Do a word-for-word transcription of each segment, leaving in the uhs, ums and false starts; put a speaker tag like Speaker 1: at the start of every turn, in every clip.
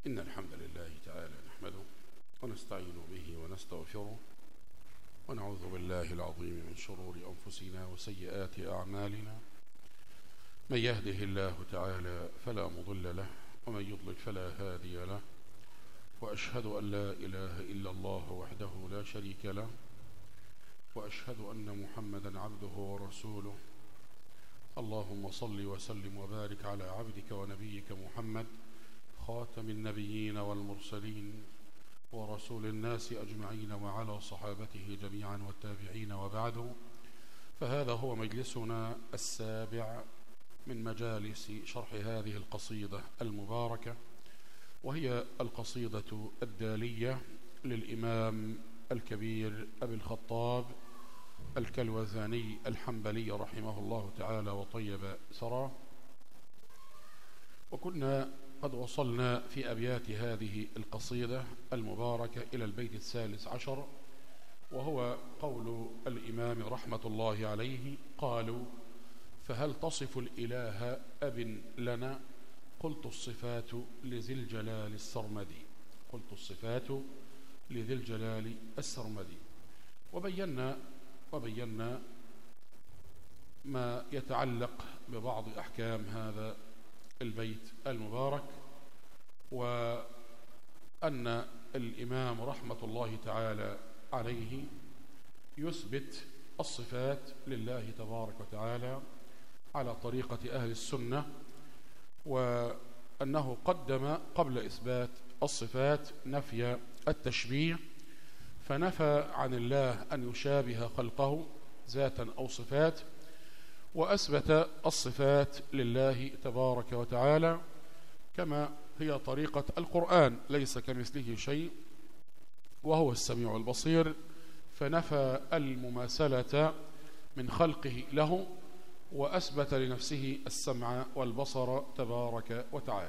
Speaker 1: إن الحمد لله تعالى نحمده ونستعين به ونستغفره ونعوذ بالله العظيم من شرور أنفسنا وسيئات أعمالنا. من يهده الله تعالى فلا مضل له ومن يضلل فلا هادي له، وأشهد أن لا إله إلا الله وحده لا شريك له، وأشهد أن محمدا عبده ورسوله. اللهم صل وسلم وبارك على عبدك ونبيك محمد خاتم النبيين والمرسلين ورسول الناس أجمعين وعلى صحابته جميعا والتابعين، وبعده، فهذا هو مجلسنا السابع من مجالس شرح هذه القصيدة المباركة، وهي القصيدة الدالية للإمام الكبير أبي الخطاب الكلوذاني الحنبلي رحمه الله تعالى وطيب ثراه. وكنا قد وصلنا في أبيات هذه القصيدة المباركة إلى البيت الثالث عشر، وهو قول الإمام رحمة الله عليه: قالوا فهل تصف الإله أب لنا؟ قلت الصفات لذي الجلال السرمدي. قلت الصفات لذي الجلال السرمدي. وبينا وبينا ما يتعلق ببعض أحكام هذا البيت المبارك، وأن الإمام رحمة الله تعالى عليه يثبت الصفات لله تبارك وتعالى على طريقة أهل السنة، وأنه قدم قبل إثبات الصفات نفي التشبيه، فنفى عن الله أن يشابه خلقه ذاتا أو صفات، وأثبت الصفات لله تبارك وتعالى كما هي طريقة القرآن: ليس كمثله شيء وهو السميع البصير، فنفى المماثلة من خلقه له وأثبت لنفسه السمع والبصر تبارك وتعالى.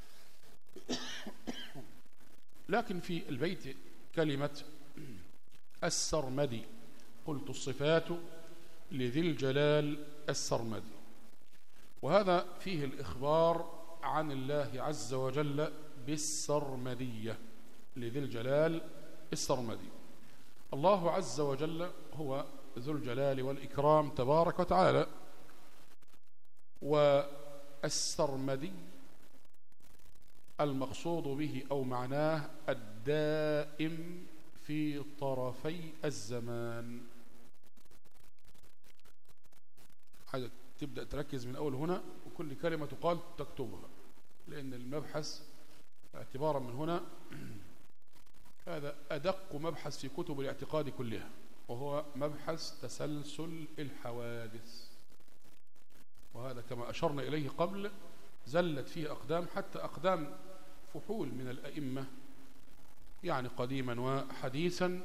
Speaker 1: لكن في البيت كلمة السرمدي: قلت الصفات لذي الجلال السرمدي، وهذا فيه الإخبار عن الله عز وجل بالسرمدية، لذي الجلال السرمدي. الله عز وجل هو ذو الجلال والإكرام تبارك وتعالى، والسرمدي المقصود به أو معناه الدائم في طرفي الزمان. حاجة تبدأ تركز من أول هنا، وكل كلمة تقال تكتبها، لأن المبحث اعتبارا من هنا هذا أدق مبحث في كتب الاعتقاد كلها، وهو مبحث تسلسل الحوادث، وهذا كما أشرنا إليه قبل زلت فيه أقدام، حتى أقدام فحول من الأئمة يعني قديما وحديثا،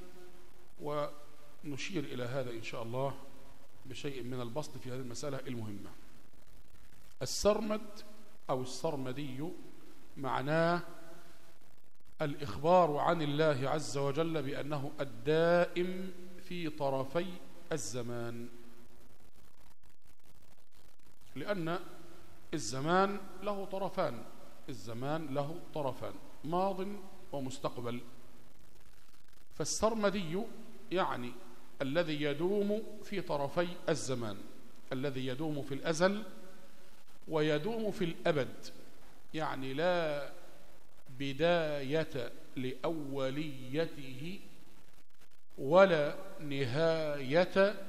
Speaker 1: ونشير إلى هذا إن شاء الله بشيء من البسط في هذه المسألة المهمة. السرمد أو السرمدي معناه الإخبار عن الله عز وجل بأنه الدائم في طرفي الزمان، لأن الزمان له طرفان، الزمان له طرفان ماض ومستقبل. فالسرمدي يعني الذي يدوم في طرفي الزمان، الذي يدوم في الأزل ويدوم في الأبد، يعني لا بداية لأوليته ولا نهاية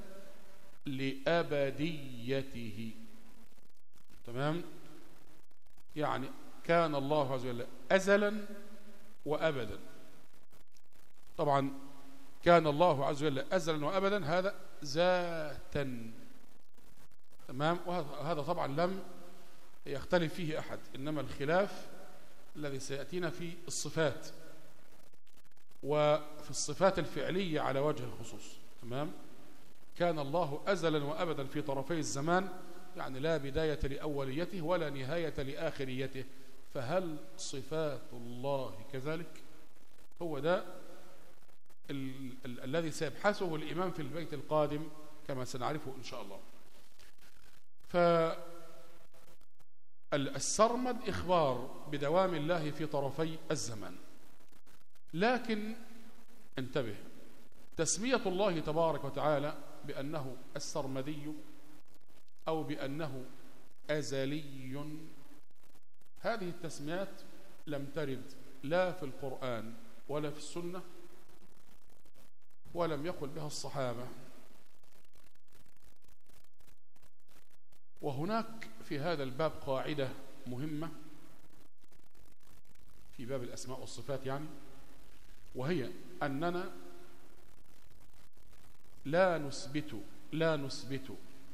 Speaker 1: لأبديته. تمام؟ يعني كان الله عز وجل أزلا وأبدا. طبعا كان الله عز وجل أزلا وأبدا هذا ذاتا، تمام؟ وهذا طبعا لم يختلف فيه أحد، إنما الخلاف الذي سيأتينا في الصفات وفي الصفات الفعلية على وجه الخصوص. تمام؟ كان الله أزلا وأبدا في طرفي الزمان، يعني لا بداية لأوليته ولا نهاية لآخريته. فهل صفات الله كذلك؟ هو ده ال ال الذي سيبحثه الإمام في البيت القادم، كما سنعرفه إن شاء الله. السرمد إخبار بدوام الله في طرفي الزمان، لكن انتبه، تسمية الله تبارك وتعالى بأنه السرمدي أو بأنه أزلي، هذه التسميات لم ترد لا في القرآن ولا في السنة، ولم يقل بها الصحابة. وهناك في هذا الباب قاعدة مهمة في باب الأسماء والصفات يعني، وهي أننا لا نثبت لا نثبت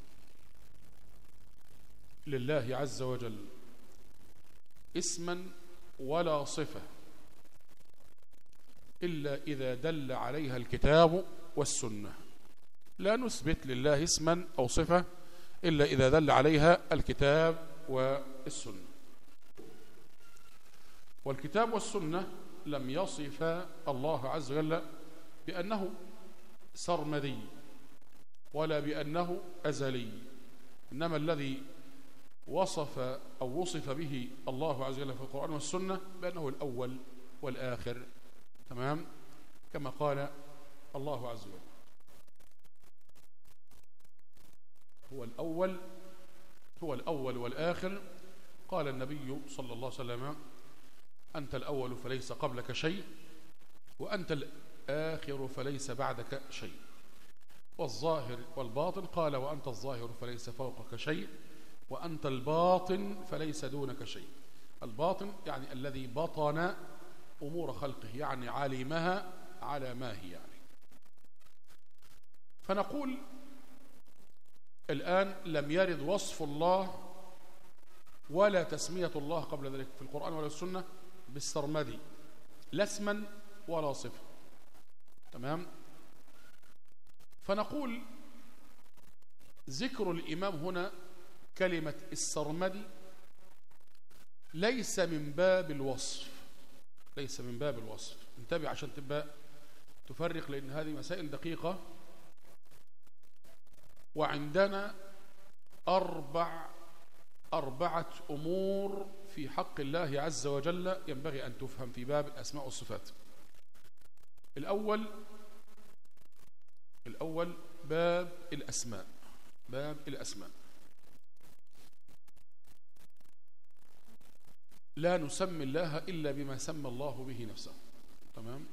Speaker 1: لله عز وجل اسما ولا صفة إلا إذا دل عليها الكتاب والسنة. لا نثبت لله اسما أو صفة إلا إذا دل عليها الكتاب والسنة. والكتاب والسنة لم يصف الله عز وجل بأنه سرمدي ولا بأنه أزلي، إنما الذي وصف أو وصف به الله عز وجل في القرآن والسنة بأنه الأول والآخر، تمام، كما قال الله عز وجل هو الأول هو الأول والآخر. قال النبي صلى الله عليه وسلم: أنت الأول فليس قبلك شيء، وأنت الآخر فليس بعدك شيء، والظاهر والباطن قال: وأنت الظاهر فليس فوقك شيء، وأنت الباطن فليس دونك شيء. الباطن يعني الذي بطن أمور خلقه، يعني علمها على ما هي يعني. فنقول الآن لم يرد وصف الله ولا تسمية الله قبل ذلك في القرآن ولا السنة بالسرمدي، لا اسما ولا صفة، تمام. فنقول ذكر الإمام هنا كلمة السرمدي ليس من باب الوصف، ليس من باب الوصف. انتبه عشان تبقى تفرق، لأن هذه مسائل دقيقة. وعندنا أربع أربعة أمور في حق الله عز وجل ينبغي أن تفهم في باب الأسماء والصفات. الأول الأول باب الأسماء باب الأسماء لا نسمي الله إلا بما سمى الله به نفسه، تمام.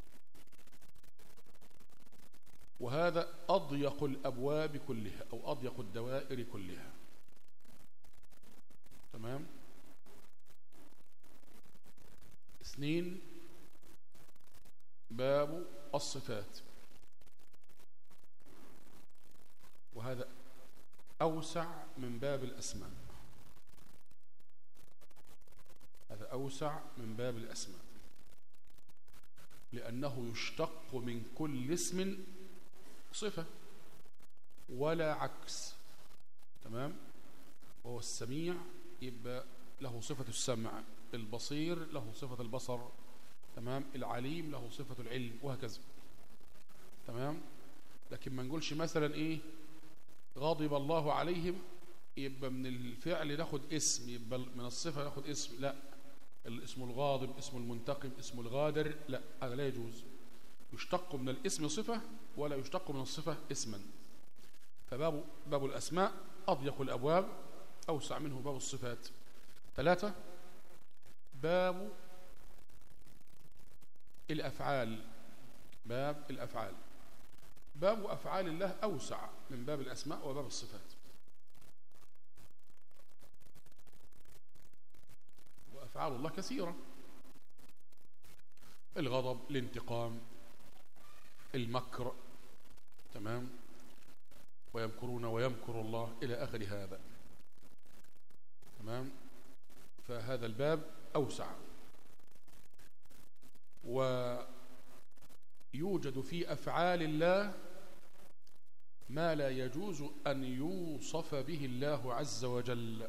Speaker 1: وهذا أضيق الأبواب كلها أو أضيق الدوائر كلها، تمام. اثنين، باب الصفات، وهذا أوسع من باب الأسماء، هذا أوسع من باب الأسماء، لأنه يشتق من كل اسم صفة ولا عكس، تمام. وهو السميع يبقى له صفة السمع، البصير له صفة البصر، تمام، العليم له صفة العلم، وهكذا، تمام. لكن ما نقولش مثلا ايه غضب الله عليهم يبقى من الفعل ناخد اسم، يبقى من الصفة ناخد اسم، لا، الاسم الغاضب، اسم المنتقم، اسم الغادر، لا، هذا لا يجوز. يشتق من الاسم صفة ولا يشتق من الصفة اسما. فباب باب الأسماء أضيق الأبواب، أوسع منه باب الصفات. ثلاثة، باب الأفعال باب الأفعال باب أفعال الله أوسع من باب الأسماء وباب الصفات. وأفعال الله كثيرة: الغضب، الانتقام، المكر، تمام، ويمكرون ويمكر الله إلى آخر هذا، تمام. فهذا الباب أوسع، ويوجد في أفعال الله ما لا يجوز أن يوصف به الله عز وجل،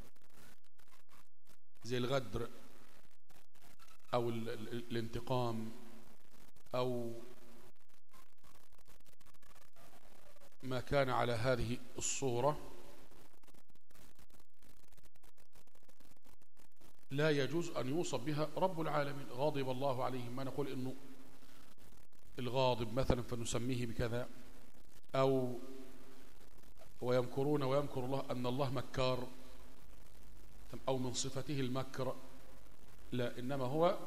Speaker 1: زي الغدر أو الانتقام أو ما كان على هذه الصورة، لا يجوز أن يوصف بها رب العالمين. غضب الله عليهم، ما نقول إنه الغاضب مثلا فنسميه بكذا، أو ويمكرون ويمكر الله أن الله مكار، أو من صفته المكر. لا، إنما هو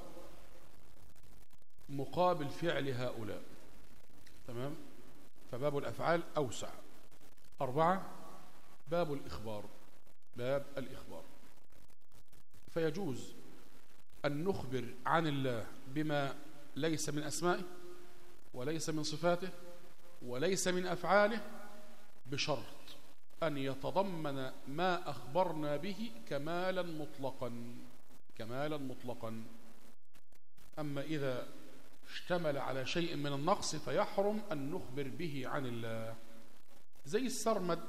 Speaker 1: مقابل فعل هؤلاء. تمام؟ فباب الأفعال أوسع. أربعة، باب الإخبار. باب الإخبار، فيجوز أن نخبر عن الله بما ليس من أسمائه وليس من صفاته وليس من أفعاله، بشرط أن يتضمن ما أخبرنا به كمالا مطلقا. كمالا مطلقا. أما إذا اشتمل على شيء من النقص فيحرم أن نخبر به عن الله، زي السرمد.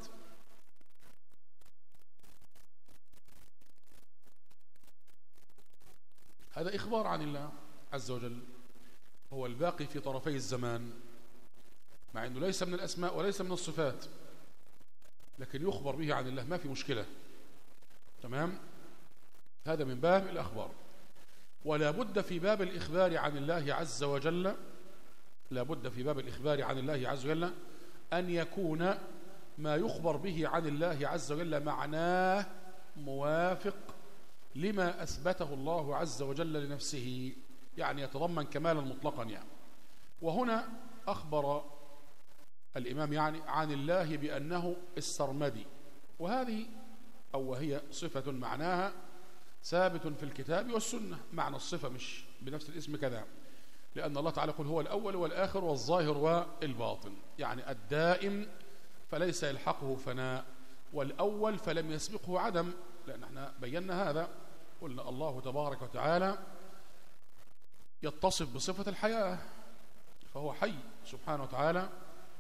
Speaker 1: هذا إخبار عن الله عز وجل، هو الباقي في طرفي الزمان، مع أنه ليس من الأسماء وليس من الصفات، لكن يخبر به عن الله، ما في مشكلة. تمام؟ هذا من باب الأخبار. ولا بد في باب الإخبار عن الله عز وجل لا بد في باب الإخبار عن الله عز وجل أن يكون ما يخبر به عن الله عز وجل معناه موافق لما أثبته الله عز وجل لنفسه، يعني يتضمن كمالا مطلقا يعني. وهنا أخبر الإمام يعني عن الله بأنه السرمدي، وهذه أو وهي صفة معناها ثابت في الكتاب والسنة. معنى الصفة مش بنفس الاسم كذا، لأن الله تعالى يقول هو الأول والآخر والظاهر والباطن، يعني الدائم فليس يلحقه فناء، والأول فلم يسبقه عدم، لأن احنا بينا هذا. قلنا الله تبارك وتعالى يتصف بصفة الحياة، فهو حي سبحانه وتعالى،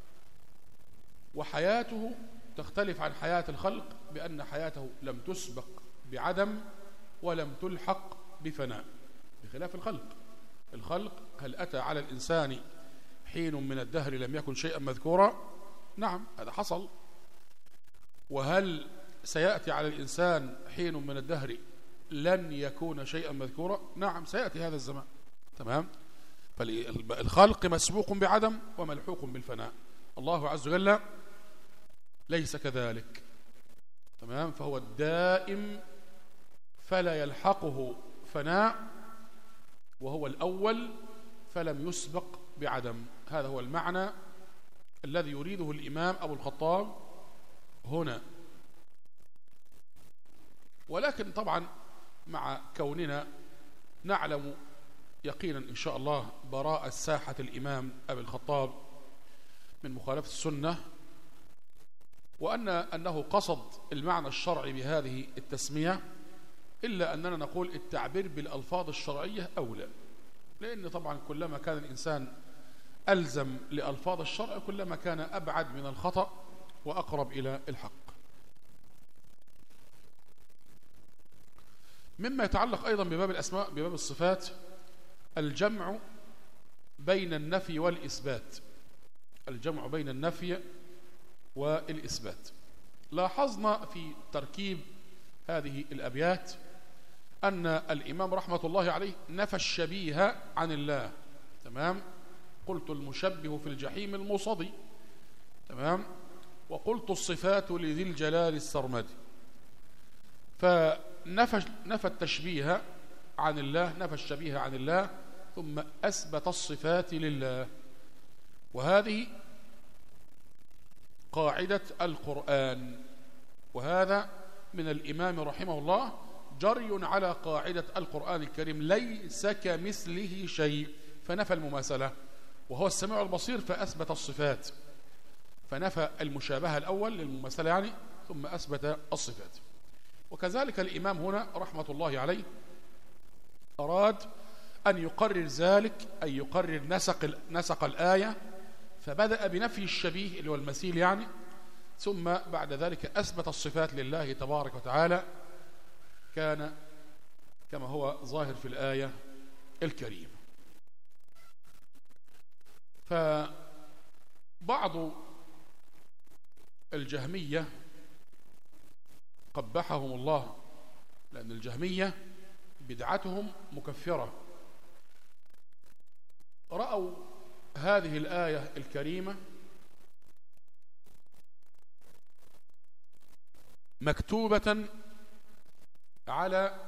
Speaker 1: وحياته تختلف عن حياة الخلق بأن حياته لم تسبق بعدم ولم تلحق بفناء، بخلاف الخلق. الخلق هل أتى على الإنسان حين من الدهر لم يكن شيئا مذكورا؟ نعم، هذا حصل. وهل سيأتي على الإنسان حين من الدهر لن يكون شيئا مذكورا؟ نعم، سيأتي هذا الزمان. تمام؟ فالخلق مسبوق بعدم وملحوق بالفناء. الله عز وجل ليس كذلك. تمام؟ فهو الدائم فلا يلحقه فناء، وهو الأول فلم يسبق بعدم. هذا هو المعنى الذي يريده الإمام أبو الخطاب هنا. ولكن طبعا مع كوننا نعلم يقينا إن شاء الله براءة ساحة الإمام أبي الخطاب من مخالفة السنة، وأن أنه قصد المعنى الشرعي بهذه التسمية، إلا أننا نقول التعبير بالألفاظ الشرعية أولى، لأن طبعا كلما كان الإنسان ألزم لألفاظ الشرع كلما كان أبعد من الخطأ وأقرب إلى الحق. مما يتعلق أيضا بباب الأسماء بباب الصفات الجمع بين النفي والإثبات. الجمع بين النفي والإثبات. لاحظنا في تركيب هذه الأبيات أن الإمام رحمة الله عليه نفى الشبيه عن الله. تمام؟ قلت المشبه في الجحيم المصدي. تمام؟ وقلت الصفات لذي الجلال السرمدي. فنفى نفى التشبيه عن الله، نفى الشبيه عن الله، ثم أثبت الصفات لله. وهذه قاعدة القرآن، وهذا من الإمام رحمه الله جري على قاعدة القرآن الكريم: ليس كمثله شيء، فنفى المماثلة، وهو السميع البصير فأثبت الصفات، فنفى المشابهة الأول للمماثلة يعني، ثم أثبت الصفات. وكذلك الإمام هنا رحمة الله عليه أراد أن يقرر ذلك، أن يقرر نسق, نسق الآية، فبدأ بنفي الشبيه اللي هو المثيل يعني، ثم بعد ذلك أثبت الصفات لله تبارك وتعالى، كان كما هو ظاهر في الآية الكريمة. فبعض الجهمية قبحهم الله، لأن الجهمية بدعتهم مكفرة. رأوا هذه الآية الكريمة مكتوبة على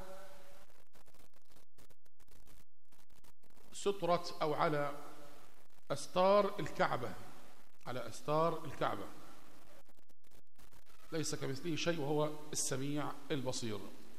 Speaker 1: سترة أو على أستار الكعبة، على أستار الكعبة، ليس كمثله شيء وهو السميع البصير.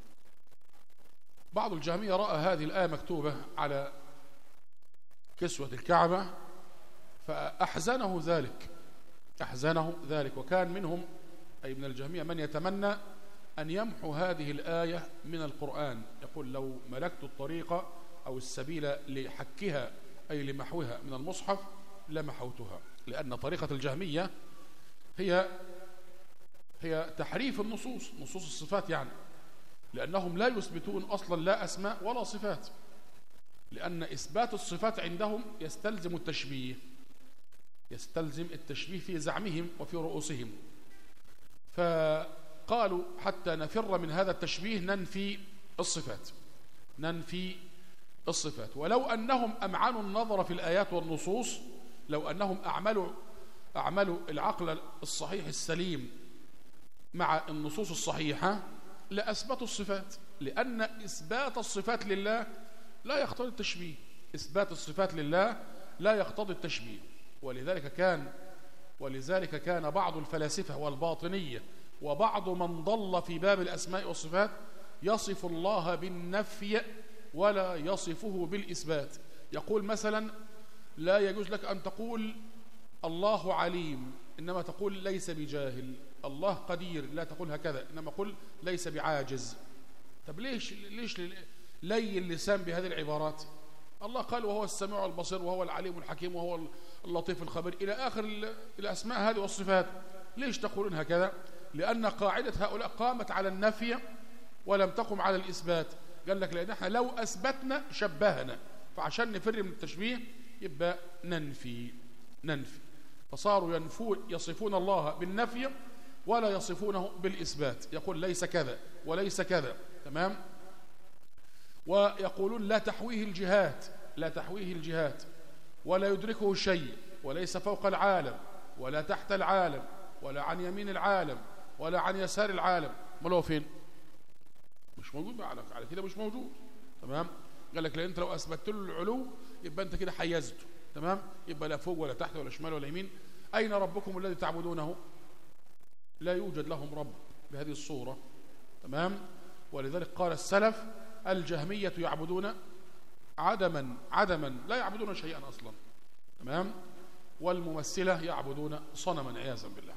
Speaker 1: بعض الجهمية رأى هذه الآية مكتوبة على كسوة الكعبة فأحزنه ذلك، أحزنه ذلك، وكان منهم أي من الجهمية من يتمنى أن يمحو هذه الآية من القرآن، يقول لو ملكت الطريقة أو السبيل لحكها أي لمحوها من المصحف لمحوتها، لأن طريقة الجهمية هي هي تحريف النصوص، نصوص الصفات يعني، لأنهم لا يثبتون أصلا لا أسماء ولا صفات، لأن إثبات الصفات عندهم يستلزم التشبيه، يستلزم التشبيه في زعمهم وفي رؤوسهم، فقالوا حتى نفر من هذا التشبيه ننفي الصفات، ننفي الصفات. ولو أنهم أمعنوا النظر في الآيات والنصوص، لو أنهم أعملوا أعملوا العقل الصحيح السليم مع النصوص الصحيحة لأثبتوا الصفات، لأن إثبات الصفات لله لا يقتضي التشبيه، إثبات الصفات لله لا يقتضي التشبيه. ولذلك كان ولذلك كان بعض الفلاسفة والباطنية وبعض من ضل في باب الأسماء والصفات يصف الله بالنفي ولا يصفه بالإثبات. يقول مثلا لا يجوز لك أن تقول الله عليم، إنما تقول ليس بجاهل، الله قدير لا تقول هكذا، إنما قل ليس بعاجز. طب ليش ليش لي اللسان بهذه العبارات؟ الله قال وهو السميع البصير وهو العليم الحكيم وهو اللطيف الخبير إلى آخر الأسماء هذه والصفات، ليش تقولون هكذا؟ لأن قاعدة هؤلاء قامت على النفي ولم تقم على الإثبات. قال لك لأن احنا لو أثبتنا شبهنا، فعشان نفر من التشبيه يبقى ننفي ننفي فصاروا ينفون يصفون الله بالنفي ولا يصفونه بالإثبات، يقول ليس كذا وليس كذا، تمام؟ ويقولون لا تحويه الجهات، لا تحويه الجهات ولا يدركه شيء، وليس فوق العالم ولا تحت العالم ولا عن يمين العالم ولا عن يسار العالم. ما هو فين؟ مش موجود بقى، على كده مش موجود، تمام؟ قال لك لأن انت لو اثبتت له العلو يبقى انت كده حيزته، تمام؟ يبقى لا فوق ولا تحت ولا شمال ولا يمين. اين ربكم الذي تعبدونه؟ لا يوجد لهم رب بهذه الصورة، تمام؟ ولذلك قال السلف الجهمية يعبدون عدما عدما لا يعبدون شيئا اصلا، تمام؟ والممثلة يعبدون صنما عياذا بالله.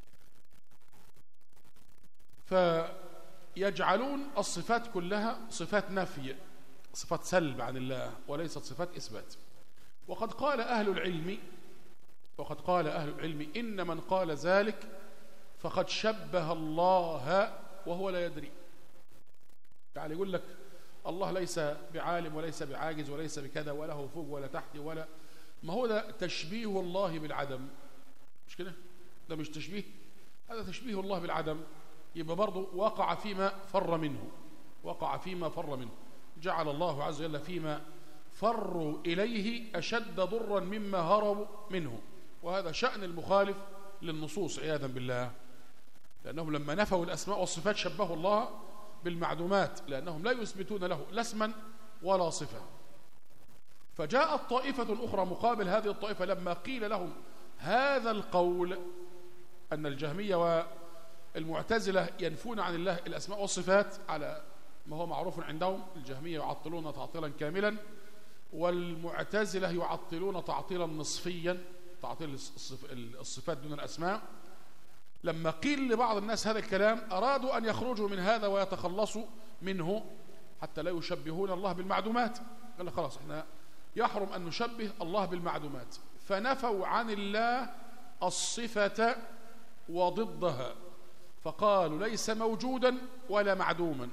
Speaker 1: فيجعلون الصفات كلها صفات نفي، صفات سلب عن الله وليست صفات إثبات. وقد قال أهل العلم وقد قال أهل العلم إن من قال ذلك فقد شبه الله وهو لا يدري. يعني يقول لك الله ليس بعالم وليس بعاجز وليس بكذا ولا هو فوق ولا تحت ولا، ما هو ده تشبيه الله بالعدم، مش كده؟ ده مش تشبيه، هذا تشبيه الله بالعدم. يبقى برضه وقع فيما فر منه، وقع فيما فر منه. جعل الله عز وجل فيما فروا إليه أشد ضرا مما هربوا منه، وهذا شأن المخالف للنصوص عياذا بالله، لأنهم لما نفوا الأسماء والصفات شبهوا الله بالمعدومات، لأنهم لا يثبتون له لا اسما ولا صفة. فجاءت طائفة أخرى مقابل هذه الطائفة لما قيل لهم هذا القول أن الجهمية والمعتزلة ينفون عن الله الأسماء والصفات على ما هو معروف عندهم، الجهمية يعطلون تعطيلا كاملا والمعتزلة يعطلون تعطيلا نصفيا، تعطيل الصفات دون الأسماء. لما قيل لبعض الناس هذا الكلام أرادوا أن يخرجوا من هذا ويتخلصوا منه حتى لا يشبهون الله بالمعدومات. قال لك خلاص احنا يحرم أن نشبه الله بالمعدومات، فنفوا عن الله الصفة وضدها، فقالوا ليس موجودا ولا معدوما،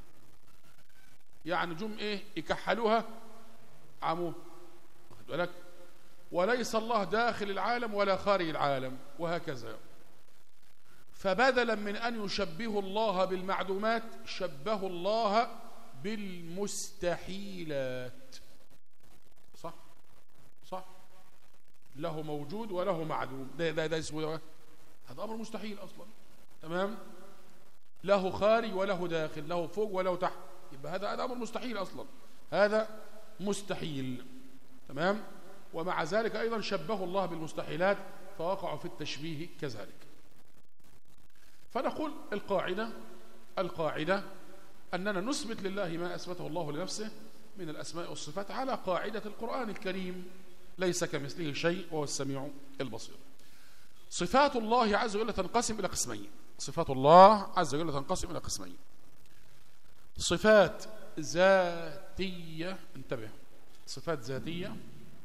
Speaker 1: يعني جم ايه يكحلوها عموم، واخد بالك؟ وليس الله داخل العالم ولا خارج العالم، وهكذا. فبدلا من أن يشبهوا الله بالمعدومات شبهوا الله بالمستحيلات. صح صح، له موجود وله معدوم، ده ده ده اسمه، هذا امر مستحيل اصلا. تمام، له خارج وله داخل، له فوق وله تحت، يبقى هذا هذا امر مستحيل اصلا، هذا مستحيل. تمام. ومع ذلك ايضا شبه الله بالمستحيلات فوقعوا في التشبيه كذلك. فنقول القاعده القاعده اننا نثبت لله ما اثبته الله لنفسه من الاسماء والصفات على قاعده القران الكريم، ليس كمثله شيء وهو السميع البصير. صفات الله عز وجل تنقسم الى قسمين. صفات الله عز وجل تنقسم الى قسمين: صفات ذاتيه، انتبه، صفات ذاتيه،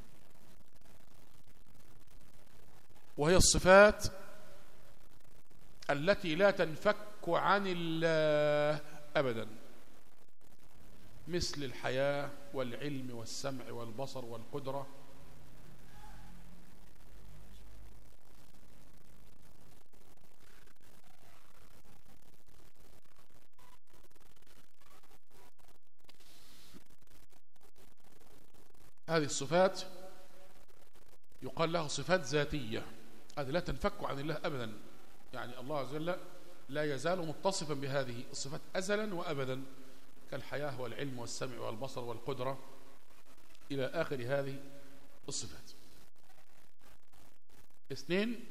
Speaker 1: وهي الصفات التي لا تنفك عن الله ابدا، مثل الحياه والعلم والسمع والبصر والقدره. هذه الصفات يقال لها صفات ذاتية، هذه لا تنفك عن الله أبدا، يعني الله عز وجل لا يزال متصفا بهذه الصفات أزلا وأبدا، كالحياة والعلم والسمع والبصر والقدرة إلى آخر هذه الصفات. اثنين،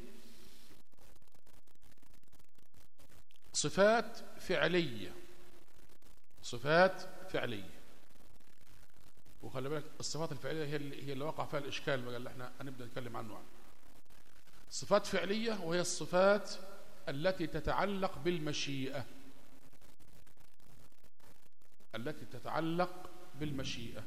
Speaker 1: صفات فعلية. صفات فعلية، وخلي بالك الصفات الفعليه هي اللي هي اللي وقع فيها الاشكال بقى اللي احنا هنبدا نتكلم عنه عنه. صفات فعليه وهي الصفات التي تتعلق بالمشيئه، التي تتعلق بالمشيئه.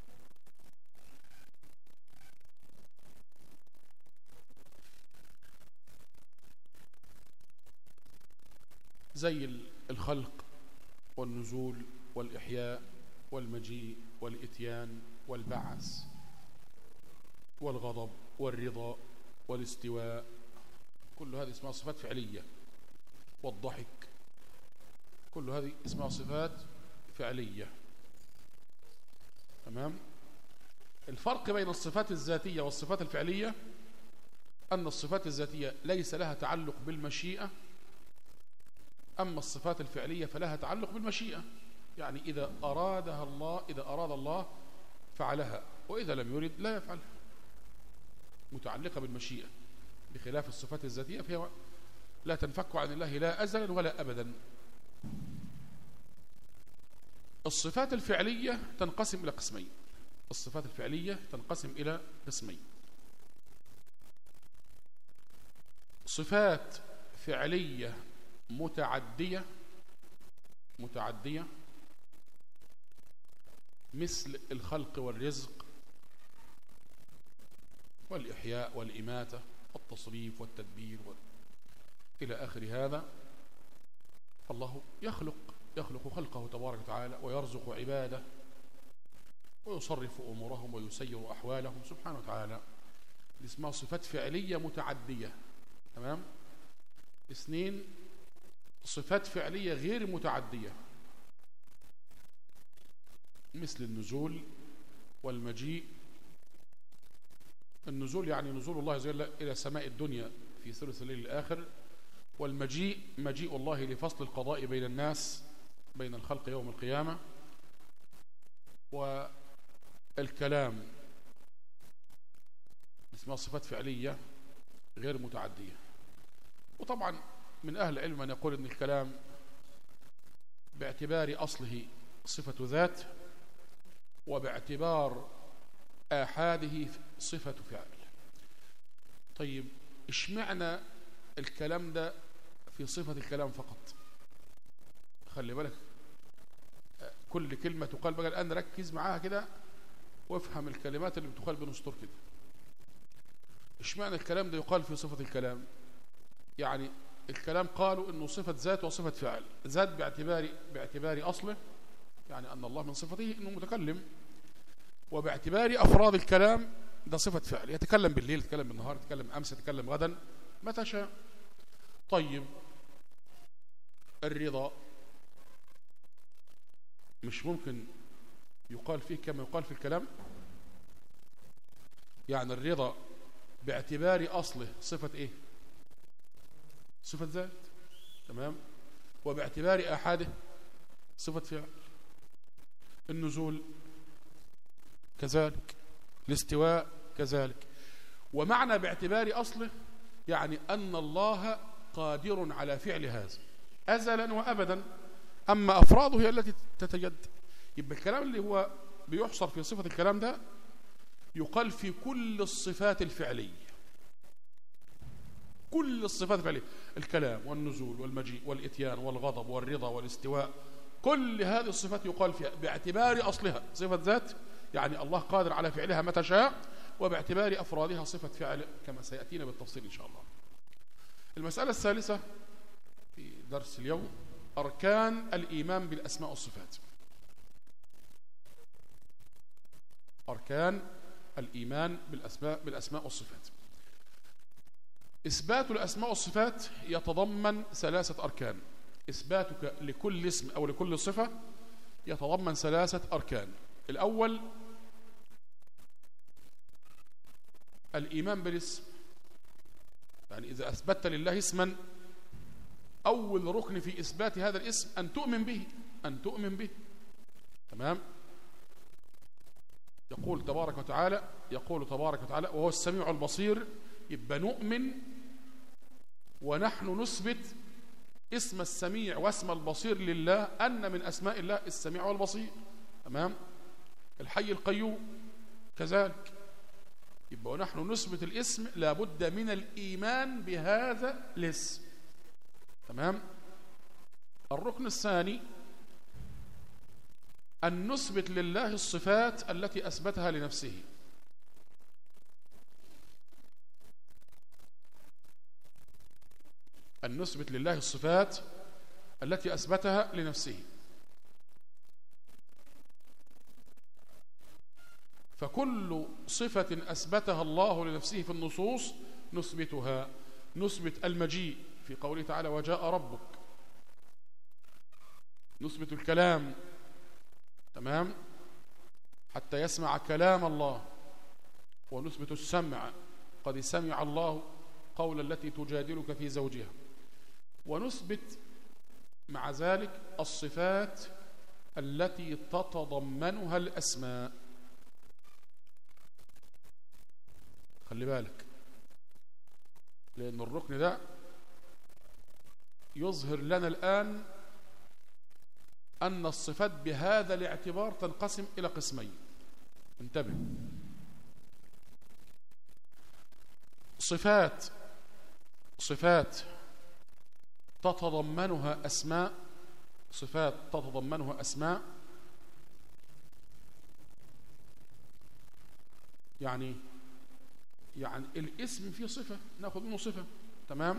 Speaker 1: زي الخلق والنزول والإحياء والمجيء والإتيان والبعث والغضب والرضا والاستواء، كل هذه اسمها صفات فعلية. والضحك، كل هذه اسمها صفات فعلية. تمام. الفرق بين الصفات الذاتية والصفات الفعلية أن الصفات الذاتية ليس لها تعلق بالمشيئة، أما الصفات الفعلية فلها تعلق بالمشيئة، يعني إذا أرادها الله، إذا أراد الله فعلها، وإذا لم يرد لا يفعلها، متعلقة بالمشيئة، بخلاف الصفات الذاتية فهي لا تنفك عن الله لا أزلا ولا أبدا. الصفات الفعلية تنقسم إلى قسمين. الصفات الفعلية تنقسم إلى قسمين: صفات فعلية متعدية متعدية مثل الخلق والرزق والإحياء والإماتة والتصريف والتدبير و... إلى آخر هذا. الله يخلق يخلق خلقه تبارك وتعالى ويرزق عباده ويصرف أمورهم ويسير أحوالهم سبحانه وتعالى. اسمها صفات فعلية متعدية. تمام. اثنين، صفات فعلية غير متعدية مثل النزول والمجيء. النزول يعني نزول الله عز وجل إلى سماء الدنيا في ثلث الليل الآخر، والمجيء مجيء الله لفصل القضاء بين الناس، بين الخلق يوم القيامة. والكلام اسمها صفات فعلية غير متعدية. وطبعا من أهل العلم من يقول أن الكلام باعتبار أصله صفة ذات، وباعتبار آحاده صفة فعل. طيب اشمعنى الكلام ده في صفة الكلام فقط؟ خلي بالك كل كلمة تقال بقى الآن ركز معاها كده وافهم الكلمات اللي بتقال بين سطور كده. اشمعنى الكلام ده يقال في صفة الكلام؟ يعني الكلام قالوا انه صفة ذات وصفة فعل. ذات باعتبار باعتبار اصله، يعني ان الله من صفته انه متكلم، وباعتبار افراد الكلام ده صفة فعل، يتكلم بالليل، يتكلم بالنهار، يتكلم امس، يتكلم غدا، متى شاء. طيب الرضا مش ممكن يقال فيه كما يقال في الكلام. يعني الرضا باعتبار أصله صفة إيه؟ صفة ذات، تمام؟ وباعتبار أحاده صفة فعل. النزول كذلك، الاستواء كذلك. ومعنى باعتبار أصله يعني أن الله قادر على فعل هذا أزلا وأبدا، أما أفراده هي التي تتجدد. يبقى الكلام اللي هو بيحصر في صفة الكلام ده يقال في كل الصفات الفعلية، كل الصفات الفعلية، الكلام والنزول والمجيء والإتيان والغضب والرضا والاستواء، كل هذه الصفات يقال فيها باعتبار أصلها صفة ذات، يعني الله قادر على فعلها متى شاء، وباعتبار أفرادها صفة فعل كما سيأتينا بالتفصيل إن شاء الله. المسألة الثالثة في درس اليوم أركان الإيمان بالأسماء والصفات. أركان الإيمان بالأسماء بالأسماء والصفات. إثبات الأسماء والصفات يتضمن ثلاثة أركان. إثباتك لكل اسم أو لكل صفة يتضمن ثلاثة أركان. الأول الإيمان بالاسم، يعني إذا أثبتت لله اسما أول ركن في إثبات هذا الاسم أن تؤمن به، أن تؤمن به، تمام؟ يقول تبارك وتعالى يقول تبارك وتعالى وهو السميع البصير، يبقى نؤمن ونحن نثبت اسم السميع واسم البصير لله أن من أسماء الله السميع والبصير، تمام؟ الحي القيوم كذلك، يبقى ونحن نثبت الاسم لابد من الإيمان بهذا الاسم، تمام؟ الركن الثاني أن نثبت لله الصفات التي أثبتها لنفسه. أن نثبت لله الصفات التي أثبتها لنفسه. فكل صفة أثبتها الله لنفسه في النصوص نثبتها. نثبت المجيء في قوله تعالى وجاء ربك، نثبت الكلام، تمام، حتى يسمع كلام الله، ونثبت السمع، قد سمع الله قول التي تجادلك في زوجها، ونثبت مع ذلك الصفات التي تتضمنها الأسماء. خلي بالك، لأن الركن ده يظهر لنا الآن أن الصفات بهذا الاعتبار تنقسم إلى قسمين. انتبه، صفات صفات تتضمنها أسماء، صفات تتضمنها أسماء، يعني يعني الاسم فيه صفة ناخذ منه صفة، تمام؟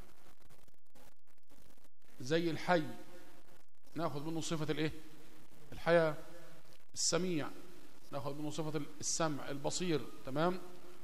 Speaker 1: زي الحي ناخذ منه صفة الايه؟ الحياة. السميع ناخذ منه صفة السمع. البصير، تمام؟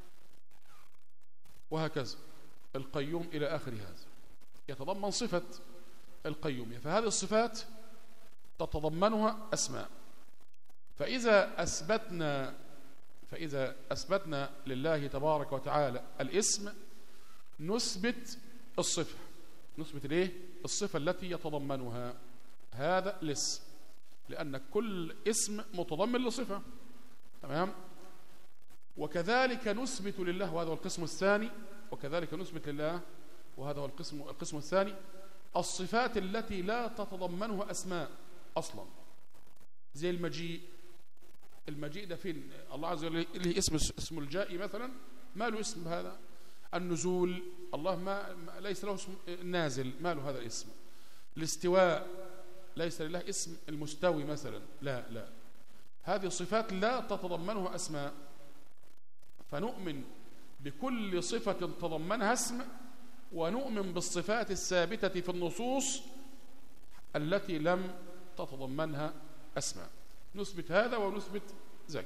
Speaker 1: وهكذا. القيوم إلى آخر هذا يتضمن صفة القيومية. فهذه الصفات تتضمنها أسماء. فإذا أثبتنا فإذا أثبتنا لله تبارك وتعالى الاسم نثبت الصفة، نثبت الايه؟ الصفة التي يتضمنها هذا الاسم، لأن كل اسم متضمن لصفة، تمام؟ وكذلك نثبت لله، وهذا هو القسم الثاني، وكذلك نثبت لله، وهذا هو القسم القسم الثاني، الصفات التي لا تتضمنها أسماء أصلا، زي المجيء. المجيء ده فين؟ الله عز وجل له اسم اسم الجائي مثلا، ما له اسم هذا. النزول، الله ما ليس له اسم النازل، ما له هذا الاسم. الاستواء ليس لله اسم المستوي مثلا، لا لا، هذه صفات لا تتضمنها أسماء. فنؤمن بكل صفة تضمنها اسم، ونؤمن بالصفات الثابتة في النصوص التي لم تتضمنها أسماء. نثبت هذا ونثبت ذاك.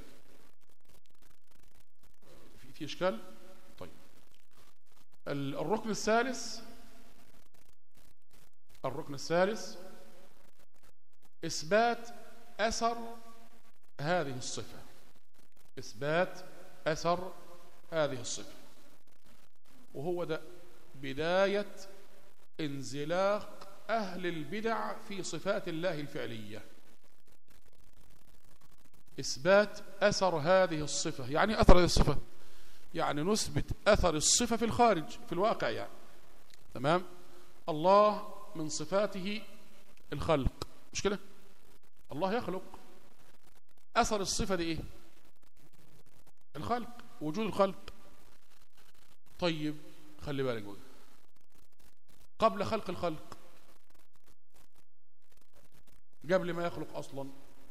Speaker 1: في في إشكال؟ طيب، الركن الثالث الركن الثالث إثبات أثر هذه الصفة، إثبات أثر هذه الصفة، وهو ده بداية انزلاق أهل البدع في صفات الله الفعلية. إثبات أثر هذه الصفة، يعني أثر هذه الصفة يعني نثبت أثر الصفة في الخارج في الواقع يعني. تمام؟ الله من صفاته الخلق، مش كده؟ الله يخلق، أثر الصفة دي إيه؟ الخلق، وجود الخلق. طيب خلي بالك بقى، قبل خلق الخلق، قبل ما يخلق أصلا،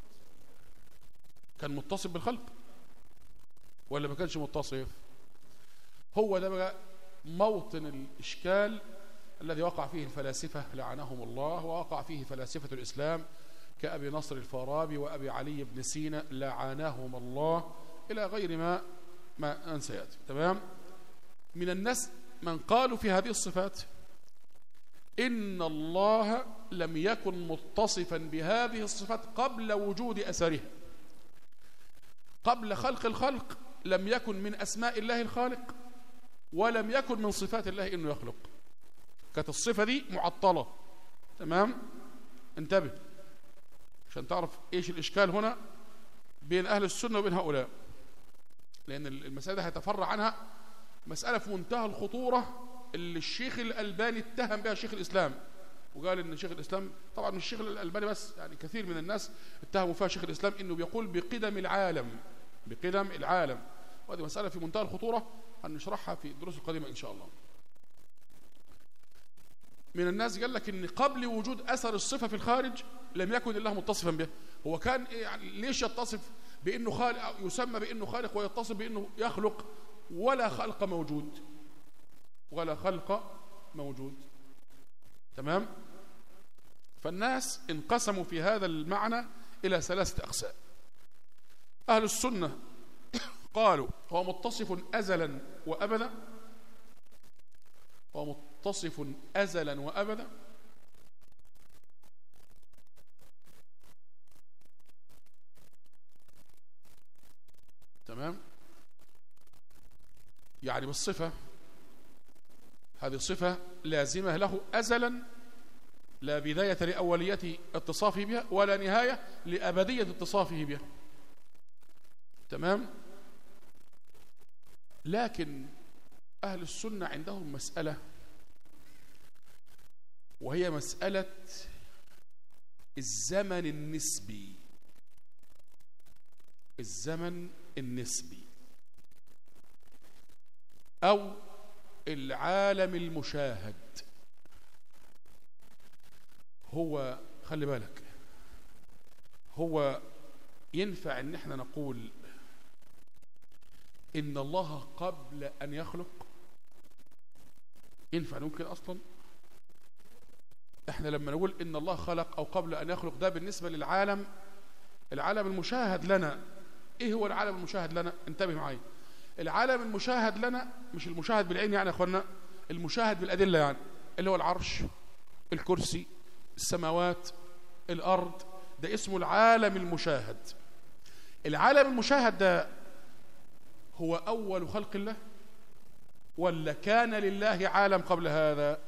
Speaker 1: كان متصف بالخلق ولا ما كانش متصف؟ هو ده بقى موطن الإشكال الذي وقع فيه الفلاسفة لعنهم الله، ووقع فيه فلاسفة الإسلام كأبي نصر الفارابي وأبي علي بن سينا لعنهم الله، إلى غير ما ما أن سيأتي. تمام؟ من الناس من قالوا في هذه الصفات إن الله لم يكن متصفا بهذه الصفات قبل وجود أثرها، قبل خلق الخلق لم يكن من أسماء الله الخالق، ولم يكن من صفات الله إنه يخلق، كانت الصفة دي معطلة. تمام؟ انتبه عشان تعرف إيش الإشكال هنا بين أهل السنة وبين هؤلاء، لأن المسألة هيتفرع عنها مسألة في منتهى الخطورة اللي الشيخ الألباني اتهم بها شيخ الإسلام، وقال إن شيخ الإسلام، طبعا مش الشيخ الألباني بس، يعني كثير من الناس اتهموا فيها شيخ الإسلام إنه بيقول بقدم العالم، بقدم العالم، وهذه مسألة في منتهى الخطورة هنشرحها في الدروس القادمة إن شاء الله. من الناس قال لك إن قبل وجود أثر الصفة في الخارج لم يكن الله متصفا به. هو كان يعني ليش يتصف بأنه خالق، يسمى بأنه خالق ويتصف بأنه يخلق، ولا خلق موجود، ولا خلق موجود. تمام؟ فالناس انقسموا في هذا المعنى إلى ثلاثة أقسام. أهل السنة قالوا هو متصف أزلا وأبدا، هو متصف أزلا وأبدا، تمام؟ يعني بالصفة، هذه صفة لازمة له أزلا، لا بداية لأولية اتصافه بها ولا نهاية لأبدية اتصافه بها. تمام؟ لكن أهل السنة عندهم مسألة، وهي مسألة الزمن النسبي، الزمن النسبي أو العالم المشاهد. هو خلي بالك، هو ينفع ان احنا نقول ان الله قبل ان يخلق؟ ينفع نقول كده اصلا؟ احنا لما نقول ان الله خلق او قبل ان يخلق، ده بالنسبة للعالم، العالم المشاهد لنا. ايه هو العالم المشاهد لنا؟ انتبه معي، العالم المشاهد لنا مش المشاهد بالعين يعني يا اخوانا، المشاهد بالأدلة، يعني اللي هو العرش، الكرسي، السماوات، الأرض، ده اسمه العالم المشاهد. العالم المشاهد ده هو أول خلق الله، ولا كان لله عالم قبل هذا؟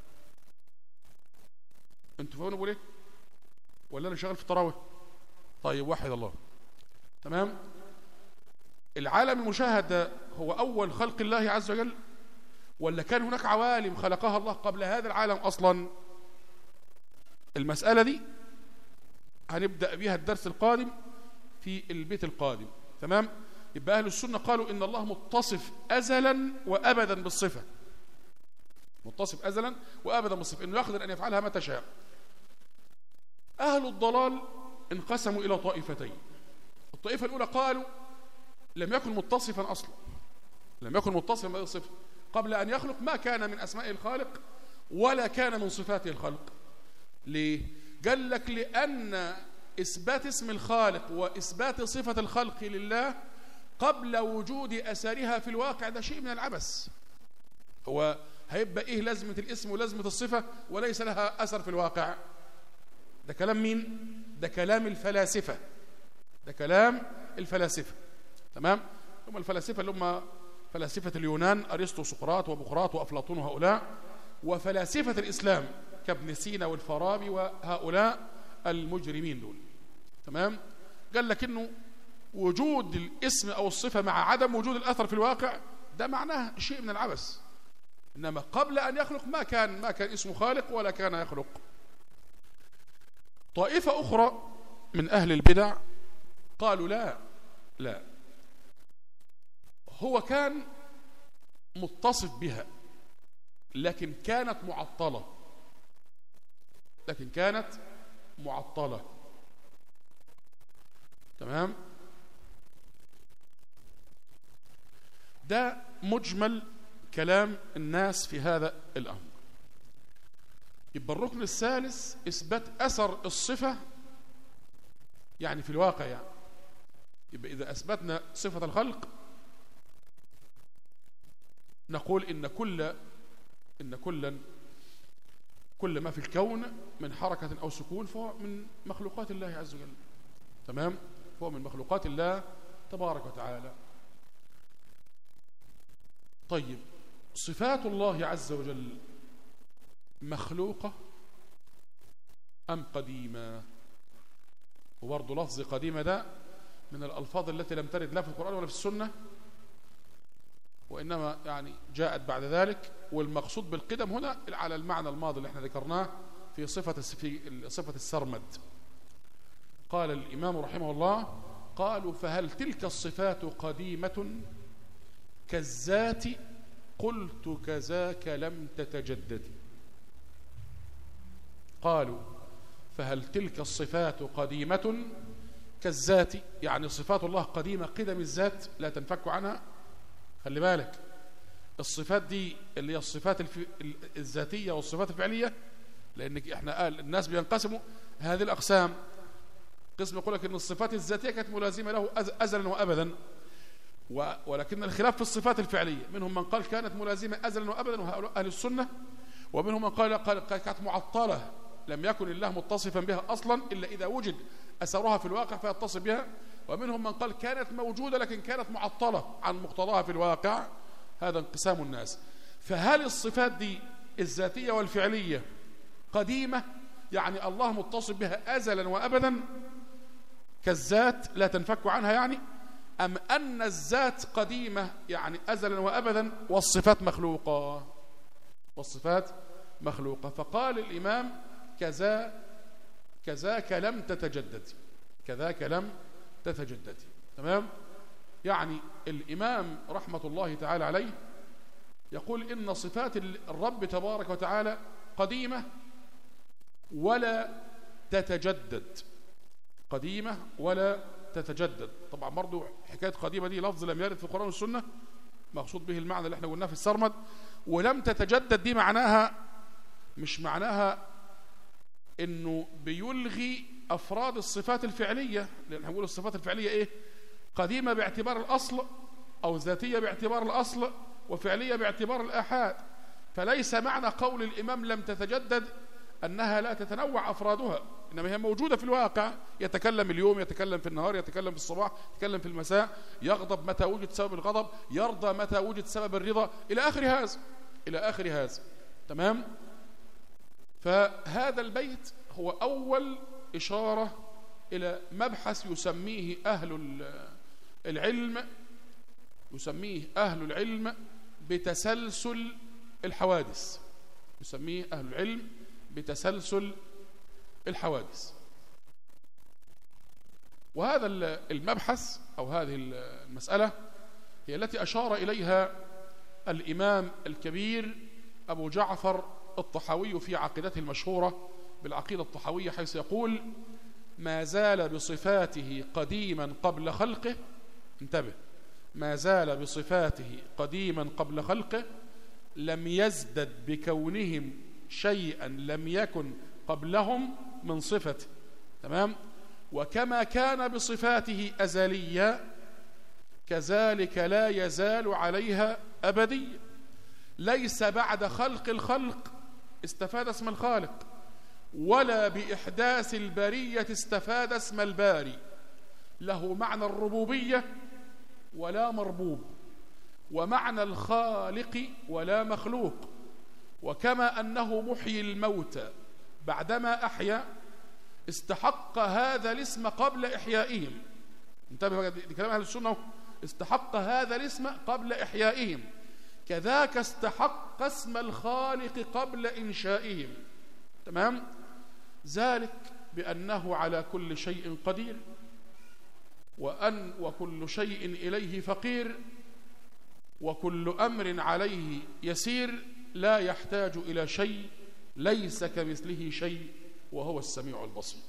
Speaker 1: انتوا فاهمين بقول ايه؟ ولا انا شغال في التراويح؟ طيب وحد الله. تمام؟ العالم المشاهد ده هو أول خلق الله عز وجل، ولا كان هناك عوالم خلقها الله قبل هذا العالم أصلا؟ المسألة دي هنبدأ بها الدرس القادم في البيت القادم. تمام؟ يبقى أهل السنة قالوا إن الله متصف أزلا وأبدا بالصفة، متصف أزلا وأبدا بالصفة، إنه يقدر أن يفعلها متى شاء. أهل الضلال انقسموا إلى طائفتين. الطائفة الأولى قالوا لم يكن متصفا أصلا، لم يكن متصفا بهذه الصفة قبل أن يخلق، ما كان من أسماء الخالق ولا كان من صفاته الخلق. ليه؟ قال لك لأن إثبات اسم الخالق وإثبات صفة الخلق لله قبل وجود أثرها في الواقع ده شيء من العبث. هو هيبقى إيه لازمة الاسم ولازمة الصفة وليس لها أثر في الواقع؟ ده كلام مين؟ ده كلام الفلاسفة، ده كلام الفلاسفة. تمام؟ هم الفلاسفة اللي هم فلاسفة اليونان، أرسطو وسقراط وبقراط وأفلاطون وهؤلاء، وفلاسفة الإسلام كابن سينا والفارابي وهؤلاء المجرمين دول. تمام؟ قال لك إنه وجود الاسم أو الصفة مع عدم وجود الأثر في الواقع ده معناه شيء من العبث، إنما قبل أن يخلق ما كان ما كان اسمه خالق ولا كان يخلق. طائفة أخرى من أهل البدع قالوا لا لا، هو كان متصف بها لكن كانت معطلة، لكن كانت معطلة. تمام؟ ده مجمل كلام الناس في هذا الأمر. يبقى الركن الثالث إثبات أثر الصفة يعني في الواقع، يعني يبقى إذا أثبتنا صفة الخلق نقول إن كل إن كلا كل ما في الكون من حركة أو سكون فهو من مخلوقات الله عز وجل. تمام؟ فهو من مخلوقات الله تبارك وتعالى. طيب، صفات الله عز وجل مخلوقة أم قديمة؟ وبرضه لفظ قديمة ده من الألفاظ التي لم ترد لا في القرآن ولا في السنة، وإنما يعني جاءت بعد ذلك، والمقصود بالقدم هنا على المعنى الماضي اللي احنا ذكرناه في صفة في صفة السرمد. قال الإمام رحمه الله: قالوا فهل تلك الصفات قديمة كالذات؟ قلت كذاك لم تتجدد. قالوا فهل تلك الصفات قديمة كالذات، يعني صفات الله قديمة قدم الذات لا تنفك عنها. خلي بالك، الصفات دي اللي هي الصفات الف... الذاتية والصفات الفعلية، لأن احنا قال الناس بينقسموا هذه الأقسام. قسم يقول لك إن الصفات الذاتية كانت ملازمة له أزلا وأبدا، و... ولكن الخلاف في الصفات الفعلية، منهم من قال كانت ملازمة أزلا وأبدا وهؤلاء أهل السنة، ومنهم من قال, قال كانت معطلة لم يكن الله متصفا بها أصلا إلا إذا وجد أثرها في الواقع فيتصف بها، ومنهم من قال كانت موجودة لكن كانت معطلة عن مقتضاها في الواقع. هذا انقسام الناس. فهل الصفات دي الذاتية والفعلية قديمة، يعني الله متصف بها أزلا وأبدا كالذات لا تنفك عنها يعني، أم أن الذات قديمة يعني أزلا وأبدا والصفات مخلوقة؟ والصفات مخلوقة. فقال الإمام: كذا كذاك لم تتجدد، كذاك لم تتجدد. تمام؟ يعني الإمام رحمة الله تعالى عليه يقول إن صفات الرب تبارك وتعالى قديمة ولا تتجدد، قديمة ولا تتجدد. طبعا برضو حكاية قديمة دي لفظ لم يرد في القرآن والسنة، مقصود به المعنى اللي احنا قلناه في السرمد. ولم تتجدد دي معناها مش معناها انه بيلغي افراد الصفات الفعلية، لان هنقول الصفات الفعلية ايه؟ قديمة باعتبار الاصل، او ذاتية باعتبار الاصل، وفعلية باعتبار الآحاد. فليس معنى قول الامام لم تتجدد انها لا تتنوع افرادها، انما هي موجودة في الواقع. يتكلم اليوم، يتكلم في النهار، يتكلم في الصباح، يتكلم في المساء، يغضب متى وجد سبب الغضب، يرضى متى وجد سبب الرضا، الى اخر هذا الى اخر هذا. تمام؟ فهذا البيت هو أول إشارة إلى مبحث يسميه أهل العلم يسميه أهل العلم بتسلسل الحوادث يسميه أهل العلم بتسلسل الحوادث. وهذا المبحث أو هذه المسألة هي التي أشار إليها الإمام الكبير أبو جعفر الطحاوي في عقيدته المشهورة بالعقيدة الطحاوية، حيث يقول: ما زال بصفاته قديما قبل خلقه. انتبه، ما زال بصفاته قديما قبل خلقه، لم يزدد بكونهم شيئا لم يكن قبلهم من صفته. تمام؟ وكما كان بصفاته أزليا كذلك لا يزال عليها أبديا. ليس بعد خلق الخلق استفاد اسم الخالق، ولا بإحداث البرية استفاد اسم الباري، له معنى الربوبية ولا مربوب، ومعنى الخالق ولا مخلوق. وكما أنه محيي الموتى بعدما أحيا استحق هذا الاسم قبل إحيائهم. انتبه، دي كلام أهل السنة، استحق هذا الاسم قبل إحيائهم، كذاك استحق اسم الخالق قبل إنشائهم. تمام؟ ذلك بأنه على كل شيء قدير، وأن وكل شيء إليه فقير، وكل أمر عليه يسير، لا يحتاج إلى شيء، ليس كمثله شيء، وهو السميع البصير.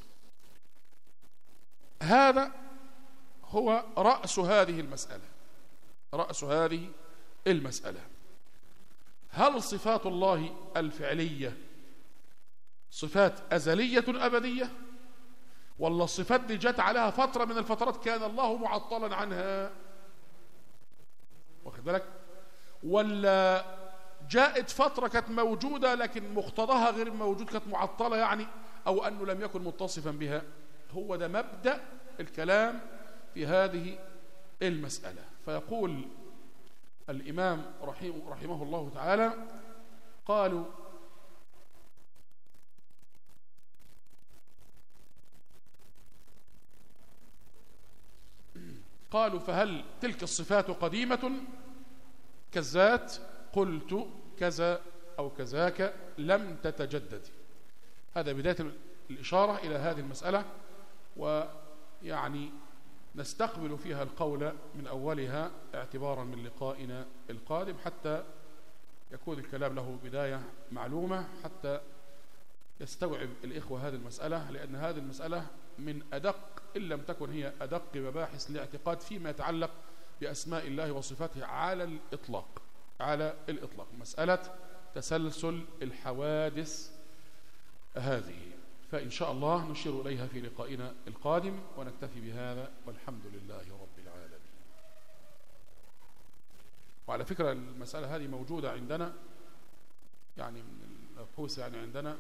Speaker 1: هذا هو رأس هذه المسألة، رأس هذه المسألة. هل صفات الله الفعلية صفات أزلية أبدية، ولا الصفات دي جت عليها فترة من الفترات كان الله معطلا عنها؟ واخد بالك؟ ولا جاءت فترة كانت موجودة لكن مقتضاها غير موجود، كانت معطلة يعني، أو أنه لم يكن متصفا بها؟ هو ده مبدأ الكلام في هذه المسألة. فيقول الإمام رحمه الله تعالى: قالوا قالوا فهل تلك الصفات قديمة كالذات؟ قلت كذا أو كذاك لم تتجدد. هذا بداية الإشارة إلى هذه المسألة، ويعني نستقبل فيها القول من أولها اعتبارا من لقائنا القادم، حتى يكون الكلام له بداية معلومة، حتى يستوعب الإخوة هذه المسألة، لأن هذه المسألة من أدق، إن لم تكن هي أدق مباحث الاعتقاد فيما يتعلق بأسماء الله وصفاته على الإطلاق، على الإطلاق، مسألة تسلسل الحوادث هذه. فإن شاء الله نشير إليها في لقائنا القادم، ونكتفي بهذا، والحمد لله رب العالمين. وعلى فكرة المسألة هذه موجودة عندنا، يعني من الأبحوث يعني عندنا